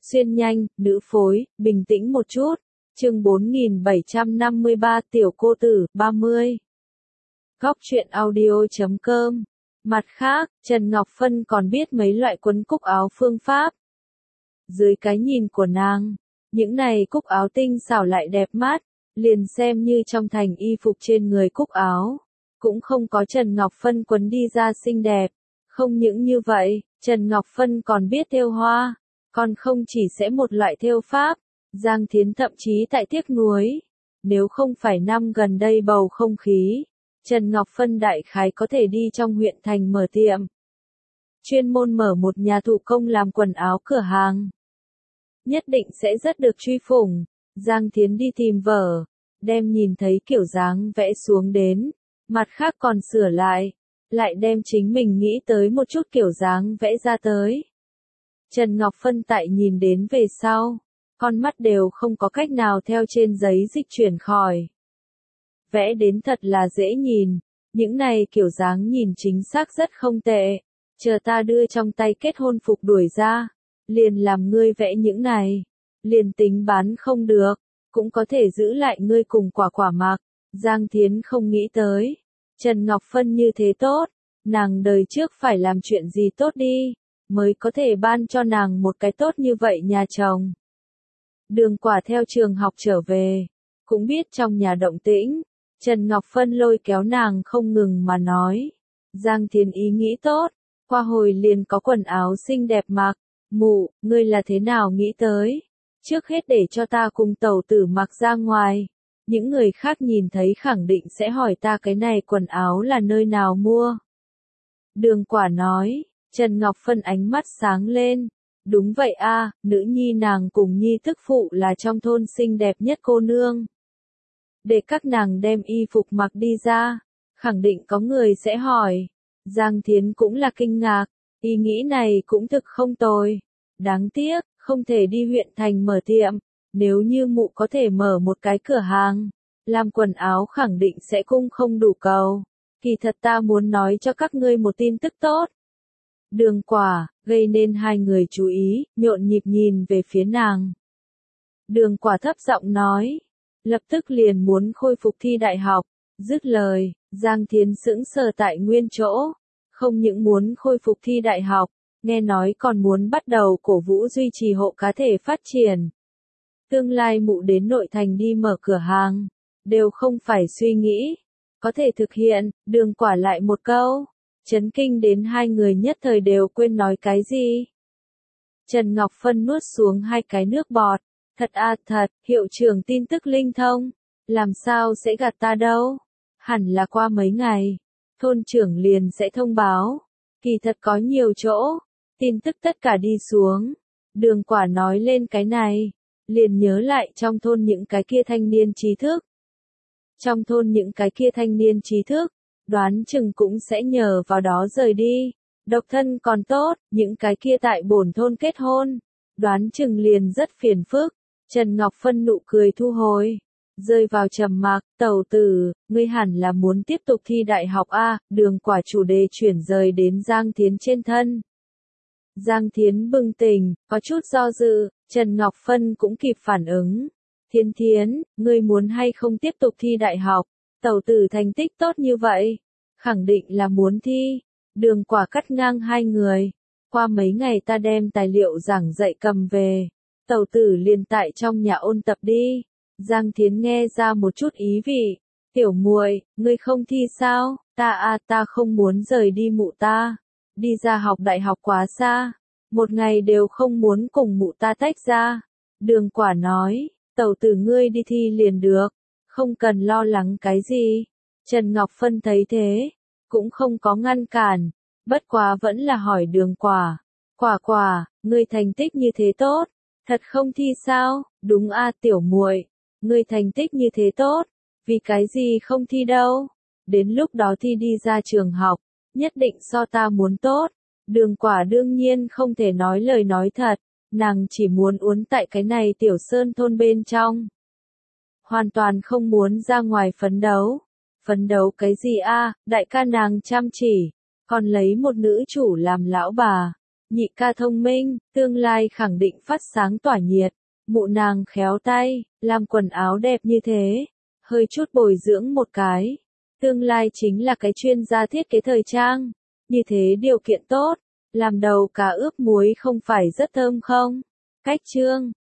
xuyên nhanh, nữ phối, bình tĩnh một chút. Chương 4753 tiểu cô tử, 30. Góc truyện audio.com. Mặt khác, Trần Ngọc Phân còn biết mấy loại quấn cúc áo phương pháp. Dưới cái nhìn của nàng, những này cúc áo tinh xảo lại đẹp mắt, liền xem như trong thành y phục trên người cúc áo, cũng không có Trần Ngọc Phân quấn đi ra xinh đẹp. Không những như vậy, Trần Ngọc Phân còn biết thêu hoa, còn không chỉ sẽ một loại thêu pháp. Giang Thiến thậm chí tại tiếc nuối, nếu không phải năm gần đây bầu không khí, Trần Ngọc Phân đại khái có thể đi trong huyện thành mở tiệm. Chuyên môn mở một nhà thủ công làm quần áo cửa hàng. Nhất định sẽ rất được truy phủng. Giang Thiến đi tìm vở, đem nhìn thấy kiểu dáng vẽ xuống đến, mặt khác còn sửa lại đem chính mình nghĩ tới một chút kiểu dáng vẽ ra tới. Trần Ngọc Phân tại nhìn đến về sau, con mắt đều không có cách nào theo trên giấy dịch chuyển khỏi. Vẽ đến thật là dễ nhìn, những này kiểu dáng nhìn chính xác rất không tệ, chờ ta đưa trong tay kết hôn phục đuổi ra, liền làm ngươi vẽ những này, liền tính bán không được, cũng có thể giữ lại ngươi cùng quả quả mặc. Giang Thiến không nghĩ tới, Trần Ngọc Phân như thế tốt, nàng đời trước phải làm chuyện gì tốt đi, mới có thể ban cho nàng một cái tốt như vậy nhà chồng. Đường Quả theo trường học trở về, cũng biết trong nhà động tĩnh, Trần Ngọc Phân lôi kéo nàng không ngừng mà nói. Giang Thiến ý nghĩ tốt, qua hồi liền có quần áo xinh đẹp mặc. Mụ, ngươi là thế nào nghĩ tới? Trước hết để cho ta cùng tẩu tử mặc ra ngoài. Những người khác nhìn thấy khẳng định sẽ hỏi ta cái này quần áo là nơi nào mua. Đường Quả nói, Trần Ngọc Phân ánh mắt sáng lên. Đúng vậy a, nữ nhi nàng cùng nhi tức phụ là trong thôn xinh đẹp nhất cô nương. Để các nàng đem y phục mặc đi ra, khẳng định có người sẽ hỏi. Giang Thiến cũng là kinh ngạc, ý nghĩ này cũng thực không tồi. Đáng tiếc, không thể đi huyện thành mở tiệm, nếu như mụ có thể mở một cái cửa hàng, làm quần áo khẳng định sẽ cung không đủ cầu. Kỳ thật ta muốn nói cho các ngươi một tin tức tốt. Đường Quả, gây nên hai người chú ý, nhộn nhịp nhìn về phía nàng. Đường Quả thấp giọng nói, lập tức liền muốn khôi phục thi đại học. Dứt lời, Giang Thiến sững sờ tại nguyên chỗ, không những muốn khôi phục thi đại học, nghe nói còn muốn bắt đầu cổ vũ duy trì hộ cá thể phát triển. Tương lai mụ đến nội thành đi mở cửa hàng, đều không phải suy nghĩ, có thể thực hiện. Đường Quả lại một câu, chấn kinh đến hai người nhất thời đều quên nói cái gì. Trần Ngọc Phân nuốt xuống hai cái nước bọt, thật thật, hiệu trưởng tin tức linh thông, làm sao sẽ gạt ta đâu, hẳn là qua mấy ngày, thôn trưởng liền sẽ thông báo, kỳ thật có nhiều chỗ, tin tức tất cả đi xuống. Đường Quả nói lên cái này, liền nhớ lại trong thôn những cái kia thanh niên trí thức. Trong thôn những cái kia thanh niên trí thức, đoán chừng cũng sẽ nhờ vào đó rời đi. Độc thân còn tốt, những cái kia tại bổn thôn kết hôn, đoán chừng liền rất phiền phức. Trần Ngọc Phân nụ cười thu hồi, rơi vào trầm mặc. Tẩu tử, ngươi hẳn là muốn tiếp tục thi đại học a. Đường Quả chủ đề chuyển rời đến Giang Thiến trên thân. Giang Thiến bừng tỉnh, có chút do dự, Trần Ngọc Phân cũng kịp phản ứng. Thiến Thiến, ngươi muốn hay không tiếp tục thi đại học? Tẩu tử thành tích tốt như vậy, khẳng định là muốn thi. Đường Quả cắt ngang hai người. Qua mấy ngày ta đem tài liệu giảng dạy cầm về, tẩu tử liền tại trong nhà ôn tập đi. Giang Thiến nghe ra một chút ý vị. Tiểu muội, ngươi không thi sao? Ta không muốn rời đi mụ ta. Đi ra học đại học quá xa, một ngày đều không muốn cùng mụ ta tách ra. Đường Quả nói, tẩu tử ngươi đi thi liền được, không cần lo lắng cái gì. Trần Ngọc Phân thấy thế, cũng không có ngăn cản, bất quá vẫn là hỏi Đường Quả. Quả, ngươi thành tích như thế tốt, thật không thi sao? Đúng a tiểu muội, ngươi thành tích như thế tốt, vì cái gì không thi đâu? Đến lúc đó thi đi ra trường học, nhất định so ta muốn tốt. Đường Quả đương nhiên không thể nói lời nói thật, nàng chỉ muốn uốn tại cái này tiểu sơn thôn bên trong. Hoàn toàn không muốn ra ngoài phấn đấu. Phấn đấu cái gì a? Đại ca nàng chăm chỉ, còn lấy một nữ chủ làm lão bà. Nhị ca thông minh, tương lai khẳng định phát sáng tỏa nhiệt. Mụ nàng khéo tay, làm quần áo đẹp như thế. Hơi chút bồi dưỡng một cái. Tương lai chính là cái chuyên gia thiết kế thời trang. Như thế điều kiện tốt. Làm đầu cá ướp muối không phải rất thơm không? Cách chương